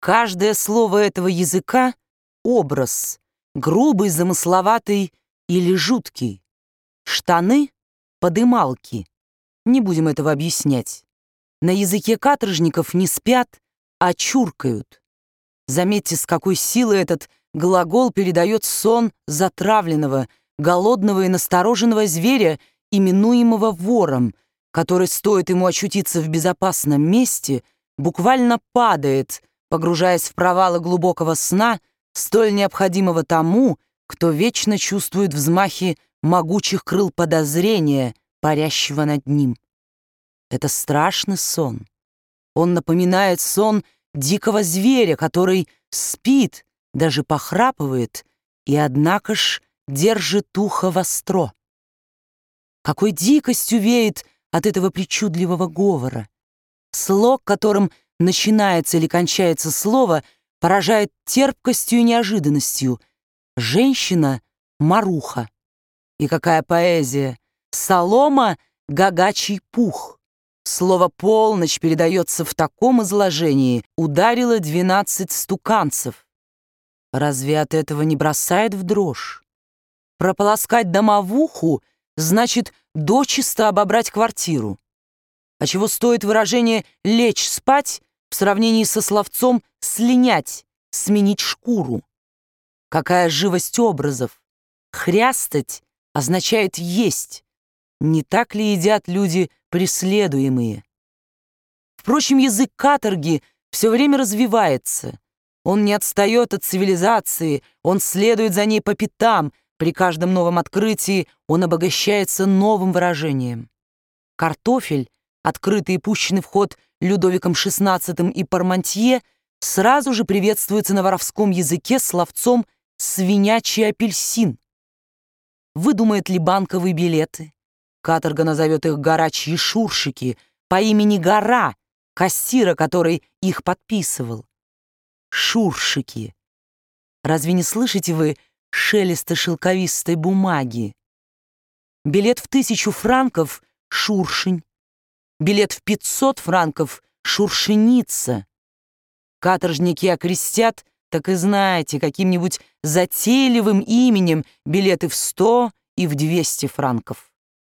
Каждое слово этого языка — образ, грубый, замысловатый или жуткий. Штаны — подымалки. Не будем этого объяснять. На языке каторжников не спят, а чуркают. Заметьте, с какой силой этот глагол передает сон затравленного, голодного и настороженного зверя, именуемого вором, который, стоит ему очутиться в безопасном месте, буквально падает, погружаясь в провалы глубокого сна, столь необходимого тому, кто вечно чувствует взмахи могучих крыл подозрения, парящего над ним. Это страшный сон. Он напоминает сон дикого зверя, который спит, даже похрапывает, и, однако ж, держит ухо востро. Какой дикостью веет от этого причудливого говора! Слог, которым начинается или кончается слово, поражает терпкостью и неожиданностью. Женщина — маруха. И какая поэзия! Солома — гагачий пух. Слово «полночь» передается в таком изложении: ударило 12 стуканцев. Разве от этого не бросает в дрожь? Прополоскать домовуху значит дочисто обобрать квартиру. А чего стоит выражение «лечь спать» в сравнении со словцом «слинять», «сменить шкуру»? Какая живость образов! Хрястать означает есть. Не так ли едят люди преследуемые? Впрочем, язык каторги все время развивается. Он не отстает от цивилизации, он следует за ней по пятам. При каждом новом открытии он обогащается новым выражением. Картофель, открытый и пущенный в ход Людовиком XVI и Пармантье, сразу же приветствуется на воровском языке словцом «свинячий апельсин». Выдумает ли банковые билеты? Каторга назовет их «горячие шуршики» по имени Гора, кассира, который их подписывал. Шуршики. Разве не слышите вы шелеста шелковистой бумаги? Билет в 1000 франков — шуршень. Билет в 500 франков — шуршеница. Каторжники окрестят, так и знаете, каким-нибудь затейливым именем билеты в 100 и в 200 франков.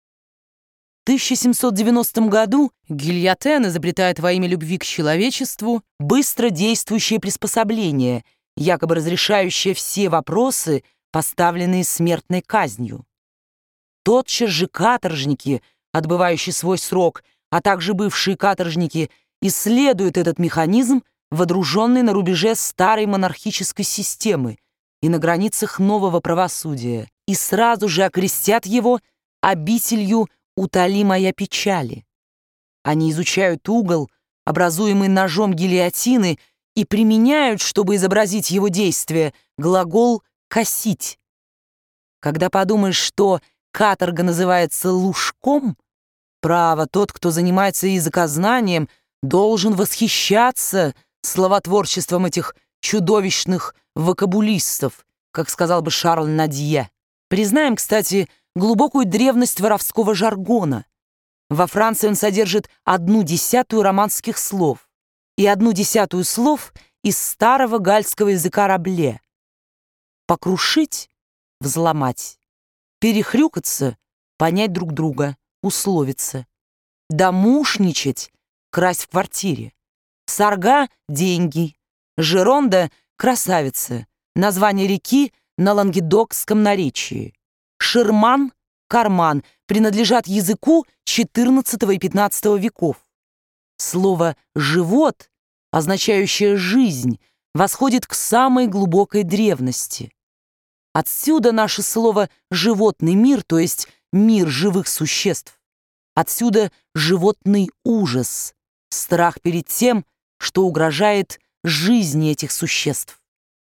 В 1790 году Гильотен изобретает во имя любви к человечеству быстро действующее приспособление, якобы разрешающее все вопросы, поставленные смертной казнью. Тотчас же каторжники, отбывающие свой срок, а также бывшие каторжники, исследуют этот механизм, водруженный на рубеже старой монархической системы и на границах нового правосудия, и сразу же окрестят его обителью «Утоли моя печали». Они изучают угол, образуемый ножом гильотины, и применяют, чтобы изобразить его действие, глагол «косить». Когда подумаешь, что каторга называется лужком, право, тот, кто занимается языкознанием, должен восхищаться словотворчеством этих чудовищных вокабулистов, как сказал бы Шарль Надье. Признаем, кстати, глубокую древность воровского жаргона. Во Франции он содержит 1/10 романских слов и 1/10 слов из старого гальского языка Рабле. Покрушить — взломать, перехрюкаться — понять друг друга, условиться, домушничать — красть в квартире, сарга — деньги, жеронда — красавица, название реки на лангедокском наречии, ширман — карман, принадлежат языку XIV и XV веков. Слово «живот», означающее «жизнь», восходит к самой глубокой древности. Отсюда наше слово «животный мир», то есть мир живых существ. Отсюда животный ужас, страх перед тем, что угрожает жизни этих существ.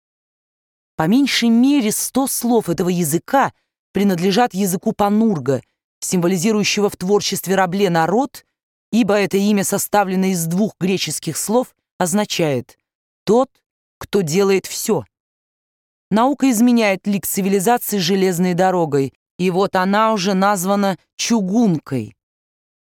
По меньшей мере 100 слов этого языка принадлежат языку панурга, символизирующего в творчестве Рабле народ, ибо это имя, составленное из 2 греческих слов, означает «тот, кто делает все». Наука изменяет лик цивилизации железной дорогой, и вот она уже названа чугункой.